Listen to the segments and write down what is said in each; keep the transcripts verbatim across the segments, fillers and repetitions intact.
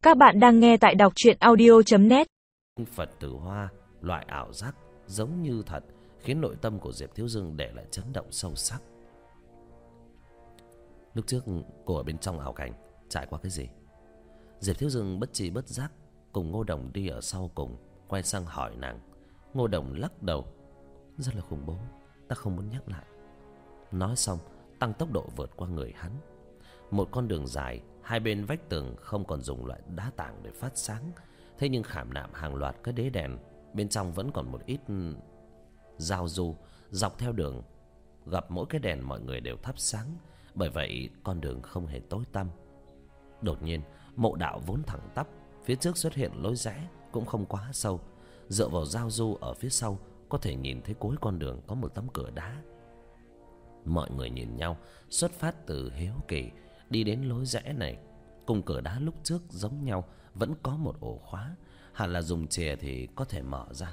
Các bạn đang nghe tại đọc truyện audio chấm net. Phật tử Hoa, loại ảo giác giống như thật, khiến nội tâm của Diệp Thiếu Dương để lại chấn động sâu sắc. Lúc trước cô ở bên trong ảo cảnh trải qua cái gì? Diệp Thiếu Dương bất tri bất giác cùng Ngô Đồng đi ở sau cùng, quay sang hỏi nàng. Ngô Đồng lắc đầu. Rất là khủng bố, ta không muốn nhắc lại. Nói xong tăng tốc độ vượt qua người hắn. Một con đường dài, hai bên vách tường không còn dùng loại đá tảng để phát sáng, thế nhưng khảm nạm hàng loạt cái đế đèn, bên trong vẫn còn một ít giao du. Dọc theo đường gặp mỗi cái đèn mọi người đều thắp sáng, bởi vậy con đường không hề tối tăm. Đột nhiên mộ đạo vốn thẳng tắp, phía trước xuất hiện lối rẽ cũng không quá sâu. Dựa vào giao du ở phía sau, có thể nhìn thấy cuối con đường có một tấm cửa đá. Mọi người nhìn nhau, xuất phát từ hiếu kỳ, đi đến lối rẽ này. Cùng cửa đá lúc trước giống nhau, vẫn có một ổ khóa, hẳn là dùng chìa thì có thể mở ra.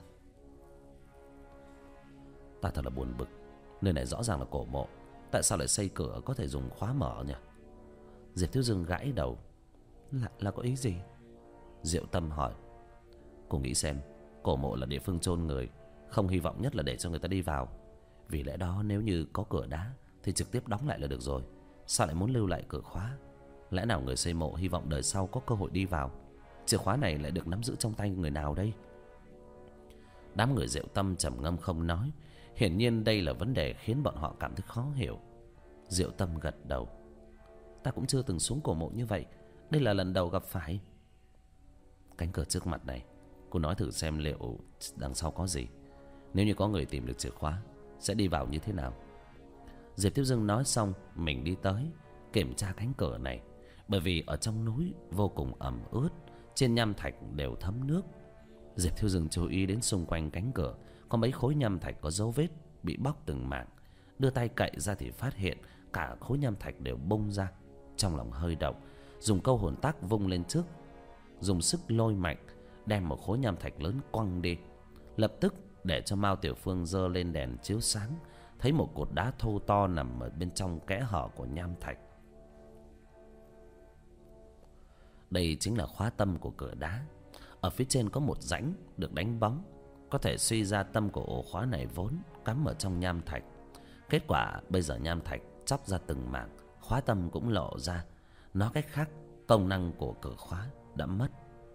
Ta thật là buồn bực, nơi này rõ ràng là cổ mộ, tại sao lại xây cửa có thể dùng khóa mở nhỉ? Diệp Thiếu Dương gãi đầu. Là, là có ý gì? Diệu Tâm hỏi. Cô nghĩ xem, cổ mộ là địa phương chôn người, không hy vọng nhất là để cho người ta đi vào. Vì lẽ đó nếu như có cửa đá thì trực tiếp đóng lại là được rồi. Sao lại muốn lưu lại cửa khóa? Lẽ nào người xây mộ hy vọng đời sau có cơ hội đi vào? Chìa khóa này lại được nắm giữ trong tay người nào đây? Đám người Diệu Tâm trầm ngâm không nói. Hiển nhiên đây là vấn đề khiến bọn họ cảm thấy khó hiểu. Diệu Tâm gật đầu. Ta cũng chưa từng xuống cổ mộ như vậy, đây là lần đầu gặp phải. Cánh cửa trước mặt này, cô nói thử xem liệu đằng sau có gì. Nếu như có người tìm được chìa khóa, sẽ đi vào như thế nào? Diệp Thiếu Dương nói xong, mình đi tới kiểm tra cánh cửa này. Bởi vì ở trong núi vô cùng ẩm ướt, trên nham thạch đều thấm nước. Diệp Thiếu Dương chú ý đến xung quanh cánh cửa có mấy khối nham thạch có dấu vết bị bóc từng mảng. Đưa tay cậy ra thì phát hiện cả khối nham thạch đều bung ra. Trong lòng hơi động, dùng câu hồn tác vung lên trước, dùng sức lôi mạnh, đem một khối nham thạch lớn quăng đi. Lập tức để cho Mao Tiểu Phương giơ lên đèn chiếu sáng, thấy một cột đá thô to nằm ở bên trong kẽ hở của nham thạch. Đây chính là khóa tâm của cửa đá. Ở phía trên có một rãnh được đánh bóng, có thể suy ra tâm của ổ khóa này vốn cắm ở trong nham thạch. Kết quả bây giờ nham thạch chóc ra từng mảng, khóa tâm cũng lộ ra. Nói cách khác, công năng của cửa khóa đã mất.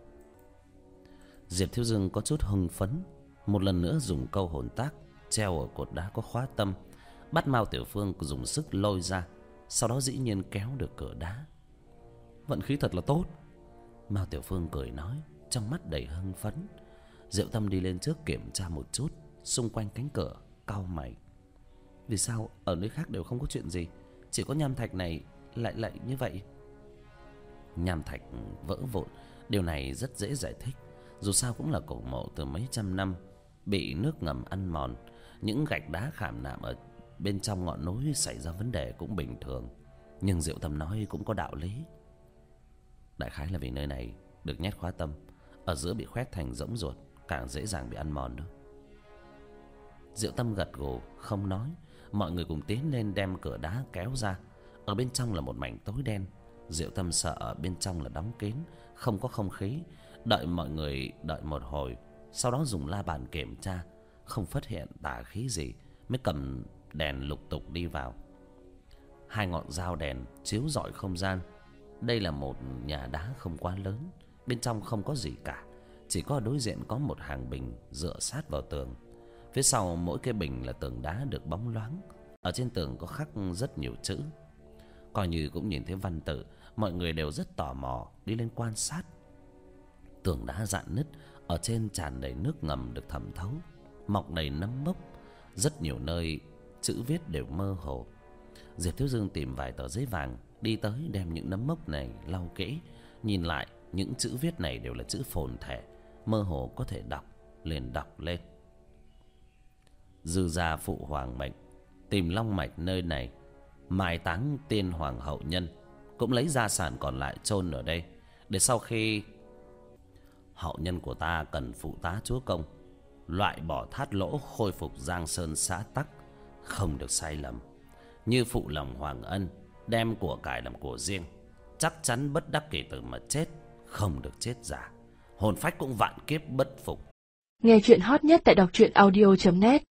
Diệp Thiếu Dương có chút hưng phấn, một lần nữa dùng câu hồn tác treo ở cột đá có khóa tâm, bắt Mao Tiểu Phương dùng sức lôi ra, sau đó dĩ nhiên kéo được cửa đá. Vận khí thật là tốt, Mao Tiểu Phương cười nói, trong mắt đầy hưng phấn. Diệu Tâm đi lên trước kiểm tra một chút xung quanh cánh cửa, cau mày. Vì sao ở nơi khác đều không có chuyện gì, chỉ có nham thạch này lại lại như vậy? Nham thạch vỡ vụn, điều này rất dễ giải thích. Dù sao cũng là cổ mộ từ mấy trăm năm, bị nước ngầm ăn mòn. Những gạch đá khảm nạm ở bên trong ngọn núi xảy ra vấn đề cũng bình thường. Nhưng Diệu Tâm nói cũng có đạo lý. Đại khái là vì nơi này được nhét khóa tâm, ở giữa bị khoét thành rỗng ruột, càng dễ dàng bị ăn mòn đó. Diệu Tâm gật gù không nói. Mọi người cùng tiến lên đem cửa đá kéo ra. Ở bên trong là một mảnh tối đen. Diệu Tâm sợ ở bên trong là đóng kín, không có không khí. Đợi mọi người đợi một hồi, sau đó dùng la bàn kiểm tra, không phát hiện tà khí gì, mới cầm đèn lục tục đi vào. Hai ngọn dao đèn chiếu rọi không gian. Đây là một nhà đá không quá lớn, bên trong không có gì cả, chỉ có đối diện có một hàng bình dựa sát vào tường. Phía sau mỗi cái bình là tường đá được bóng loáng. Ở trên tường có khắc rất nhiều chữ, coi như cũng nhìn thấy văn tự. Mọi người đều rất tò mò đi lên quan sát. Tường đá rạn nứt, ở trên tràn đầy nước ngầm được thẩm thấu, mọc đầy nấm mốc. Rất nhiều nơi chữ viết đều mơ hồ. Diệp Thiếu Dương tìm vài tờ giấy vàng, đi tới đem những nấm mốc này lau kỹ. Nhìn lại, những chữ viết này đều là chữ phồn thể, mơ hồ có thể đọc, liền đọc lên. Dư gia phụ hoàng mệnh, tìm long mạch nơi này, mai táng tiên hoàng hậu nhân, cũng lấy gia sản còn lại chôn ở đây, để sau khi hậu nhân của ta cần phụ tá chúa công, loại bỏ thát lỗ, khôi phục giang sơn xã tắc, không được sai lầm. Như phụ lòng hoàng ân, đem của cải làm của riêng, chắc chắn bất đắc kỳ tử mà chết, không được chết giả, hồn phách cũng vạn kiếp bất phục. Nghe chuyện hot nhất tại đọc truyện audio chấm net.